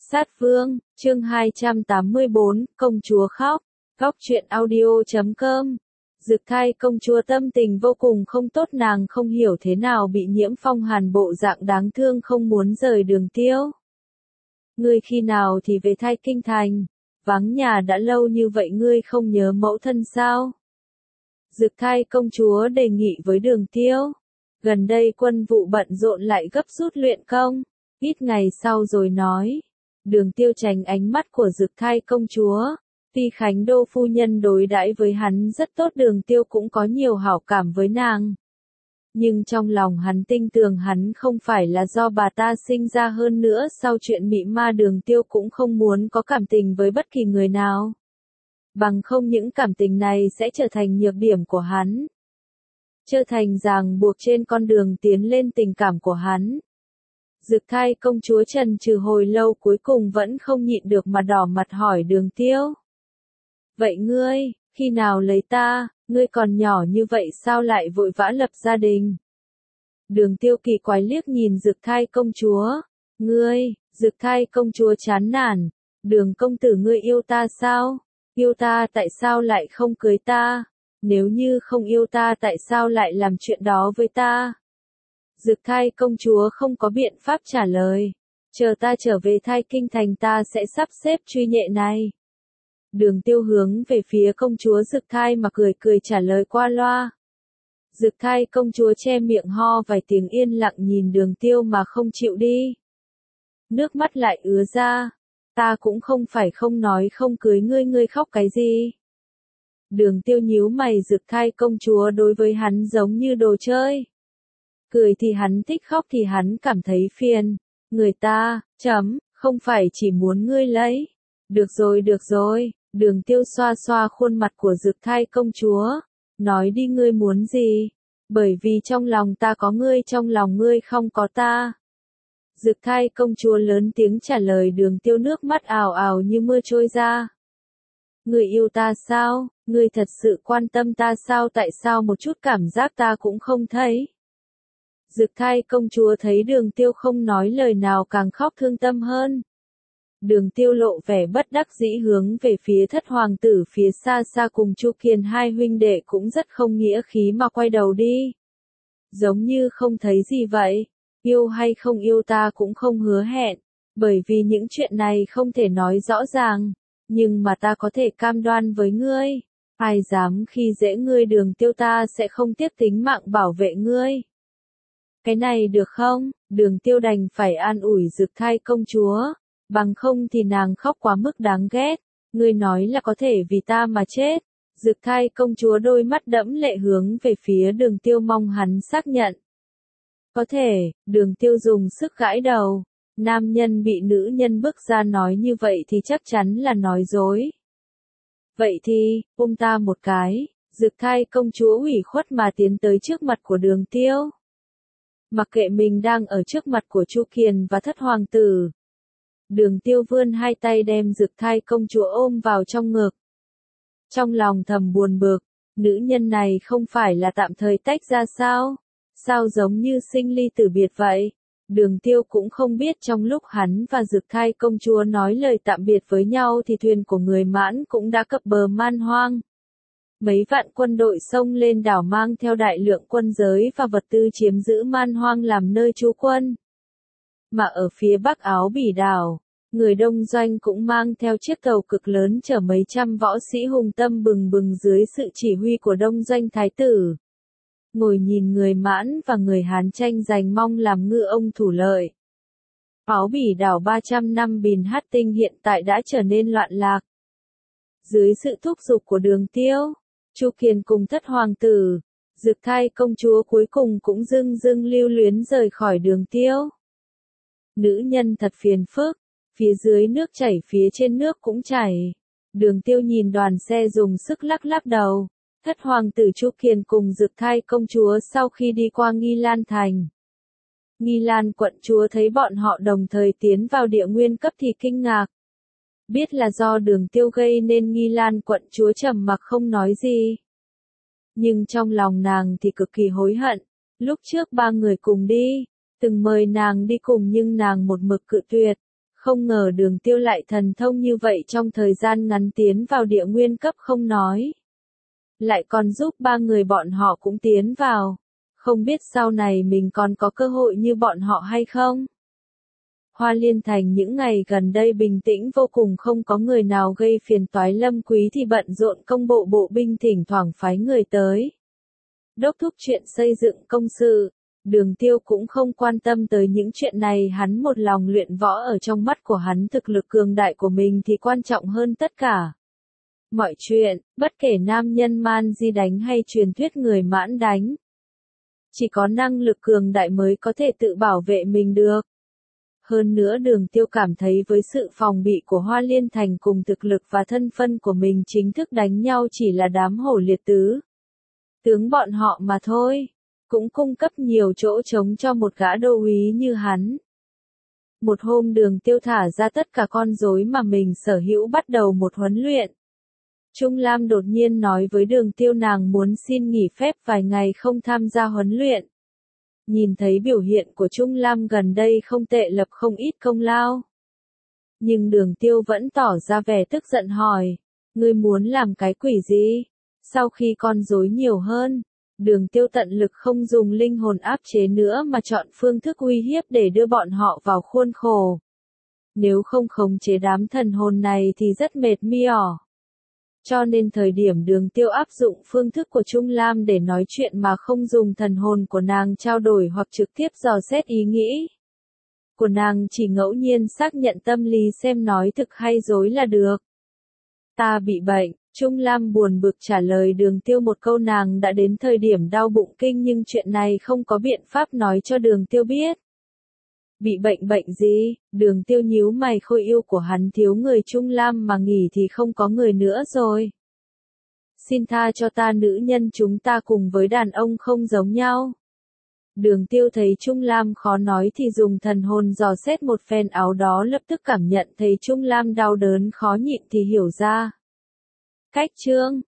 Sát Vương, chương 284, công chúa khóc. Góc truyện audio.com. Dực Thai công chúa tâm tình vô cùng không tốt, nàng không hiểu thế nào bị Nhiễm Phong Hàn bộ dạng đáng thương không muốn rời Đường Tiêu. Ngươi khi nào thì về Thai Kinh Thành, vắng nhà đã lâu như vậy ngươi không nhớ mẫu thân sao? Dực Thai công chúa đề nghị với Đường Tiêu. Gần đây quân vụ bận rộn lại gấp rút luyện công, ít ngày sau rồi nói. Đường Tiêu tránh ánh mắt của Dực Thai công chúa. Tuy Khánh Đô phu nhân đối đãi với hắn rất tốt, Đường Tiêu cũng có nhiều hảo cảm với nàng. Nhưng trong lòng hắn tin tưởng hắn không phải là do bà ta sinh ra, hơn nữa sau chuyện mị ma Đường Tiêu cũng không muốn có cảm tình với bất kỳ người nào. Bằng không những cảm tình này sẽ trở thành nhược điểm của hắn, trở thành ràng buộc trên con đường tiến lên tình cảm của hắn. Dực Thai công chúa chần chừ hồi lâu cuối cùng vẫn không nhịn được mà đỏ mặt hỏi Đường Tiêu. Vậy ngươi, khi nào lấy ta, ngươi còn nhỏ như vậy sao lại vội vã lập gia đình? Đường Tiêu kỳ quái liếc nhìn Dực Thai công chúa. Ngươi, Dực Thai công chúa chán nản. Đường công tử ngươi yêu ta sao? Yêu ta tại sao lại không cưới ta? Nếu như không yêu ta tại sao lại làm chuyện đó với ta? Dực Thai công chúa không có biện pháp trả lời. Chờ ta trở về Thai Kinh Thành ta sẽ sắp xếp truy nhệ này. Đường Tiêu hướng về phía công chúa Dực Thai mà cười cười trả lời qua loa. Dực Thai công chúa che miệng ho vài tiếng yên lặng nhìn Đường Tiêu mà không chịu đi. Nước mắt lại ứa ra. Ta cũng không phải không nói không cưới ngươi, ngươi khóc cái gì? Đường Tiêu nhíu mày, Dực Thai công chúa đối với hắn giống như đồ chơi. Cười thì hắn thích, khóc thì hắn cảm thấy phiền. Người ta, không phải chỉ muốn ngươi lấy. Được rồi, Đường Tiêu xoa xoa khuôn mặt của Dực Thai công chúa. Nói đi, ngươi muốn gì? Bởi vì trong lòng ta có ngươi, trong lòng ngươi không có ta. Dực Thai công chúa lớn tiếng trả lời. Đường Tiêu nước mắt ào ào như mưa trôi ra. Ngươi yêu ta sao? Ngươi thật sự quan tâm ta sao? Tại sao một chút cảm giác ta cũng không thấy? Dực Thai công chúa thấy Đường Tiêu không nói lời nào càng khóc thương tâm hơn. Đường Tiêu lộ vẻ bất đắc dĩ hướng về phía Thất hoàng tử phía xa xa cùng Chu Kiền hai huynh đệ cũng rất không nghĩa khí mà quay đầu đi. Giống như không thấy gì vậy. Yêu hay không yêu ta cũng không hứa hẹn, bởi vì những chuyện này không thể nói rõ ràng. Nhưng mà ta có thể cam đoan với ngươi, ai dám khi dễ ngươi Đường Tiêu ta sẽ không tiếc tính mạng bảo vệ ngươi. Cái này được không? Đường Tiêu đành phải an ủi Dực Thai công chúa, bằng không thì nàng khóc quá mức đáng ghét. Ngươi nói là có thể vì ta mà chết. Dực Thai công chúa đôi mắt đẫm lệ hướng về phía Đường Tiêu mong hắn xác nhận. Có thể. Đường Tiêu dùng sức gãi đầu. Nam nhân bị nữ nhân bức ra nói như vậy thì chắc chắn là nói dối. Vậy thì, ôm ta một cái. Dực Thai công chúa ủy khuất mà tiến tới trước mặt của Đường Tiêu. Mặc kệ mình đang ở trước mặt của Chu Kiền và Thất hoàng tử. Đường Tiêu vươn hai tay đem Dực Thai công chúa ôm vào trong ngực. Trong lòng thầm buồn bực, nữ nhân này không phải là tạm thời tách ra sao? Sao giống như sinh ly tử biệt vậy? Đường Tiêu cũng không biết trong lúc hắn và Dực Thai công chúa nói lời tạm biệt với nhau thì thuyền của người Mãn cũng đã cập bờ Man Hoang. Mấy vạn quân đội xông lên đảo mang theo đại lượng quân giới và vật tư chiếm giữ Man Hoang làm nơi trú quân. Mà ở phía bắc Áo Bỉ đảo, người Đông Doanh cũng mang theo chiếc tàu cực lớn chở mấy trăm võ sĩ hùng tâm bừng bừng dưới sự chỉ huy của Đông Doanh thái tử. Ngồi nhìn người Mãn và người Hán tranh giành mong làm ngư ông thủ lợi. Áo Bỉ đảo 300 năm bìn hát tinh hiện tại đã trở nên loạn lạc. Dưới sự thúc giục của Đường Tiêu, Chu Kiền cùng Thất hoàng tử, Dực Thai công chúa cuối cùng cũng dưng dưng lưu luyến rời khỏi Đường Tiêu. Nữ nhân thật phiền phức, phía dưới nước chảy phía trên nước cũng chảy. Đường Tiêu nhìn đoàn xe dùng sức lắc lắc đầu. Thất hoàng tử Chu Kiền cùng Dực Thai công chúa sau khi đi qua Nghi Lan thành. Nghi Lan quận chúa thấy bọn họ đồng thời tiến vào địa nguyên cấp thì kinh ngạc. Biết là do Đường Tiêu gây nên Nghi Lan quận chúa trầm mặc không nói gì. Nhưng trong lòng nàng thì cực kỳ hối hận. Lúc trước ba người cùng đi, từng mời nàng đi cùng nhưng nàng một mực cự tuyệt. Không ngờ Đường Tiêu lại thần thông như vậy, trong thời gian ngắn tiến vào địa nguyên cấp không nói. Lại còn giúp 3 người bọn họ cũng tiến vào. Không biết sau này mình còn có cơ hội như bọn họ hay không? Hoa Liên Thành những ngày gần đây bình tĩnh vô cùng, không có người nào gây phiền toái. Lâm Quý thì bận rộn công bộ bộ binh, thỉnh thoảng phái người tới đốc thúc chuyện xây dựng công sự. Đường Tiêu cũng không quan tâm tới những chuyện này, hắn một lòng luyện võ, ở trong mắt của hắn thực lực cường đại của mình thì quan trọng hơn tất cả. Mọi chuyện, bất kể nam nhân man di đánh hay truyền thuyết người mãn đánh, chỉ có năng lực cường đại mới có thể tự bảo vệ mình được. Hơn nữa Đường Tiêu cảm thấy với sự phòng bị của Hoa Liên Thành cùng thực lực và thân phân của mình, chính thức đánh nhau chỉ là đám hổ liệt tứ tướng bọn họ mà thôi, cũng cung cấp nhiều chỗ trống cho một gã đô úy như hắn. Một hôm Đường Tiêu thả ra tất cả con rối mà mình sở hữu, bắt đầu một huấn luyện. Trung Lam đột nhiên nói với Đường Tiêu nàng muốn xin nghỉ phép vài ngày không tham gia huấn luyện. Nhìn thấy biểu hiện của Trung Lam gần đây không tệ, lập không ít công lao. Nhưng Đường Tiêu vẫn tỏ ra vẻ tức giận hỏi, ngươi muốn làm cái quỷ gì? Sau khi con rối nhiều hơn, Đường Tiêu tận lực không dùng linh hồn áp chế nữa mà chọn phương thức uy hiếp để đưa bọn họ vào khuôn khổ. Nếu không khống chế đám thần hồn này thì rất mệt mỏi. Cho nên thời điểm Đường Tiêu áp dụng phương thức của Trung Lam để nói chuyện mà không dùng thần hồn của nàng trao đổi hoặc trực tiếp dò xét ý nghĩ của nàng, chỉ ngẫu nhiên xác nhận tâm lý xem nói thực hay dối là được. Ta bị bệnh, Trung Lam buồn bực trả lời Đường Tiêu một câu. Nàng đã đến thời điểm đau bụng kinh, nhưng chuyện này không có biện pháp nói cho Đường Tiêu biết. Bị bệnh gì? Đường Tiêu nhíu mày, Khôi yêu của hắn thiếu người, Trung Lam mà nghỉ thì không có người nữa rồi. Xin tha cho ta, nữ nhân chúng ta cùng với đàn ông không giống nhau. Đường Tiêu thấy Trung Lam khó nói thì dùng thần hồn dò xét một phen áo đó, lập tức cảm nhận thấy Trung Lam đau đớn khó nhịn thì hiểu ra. Cách chương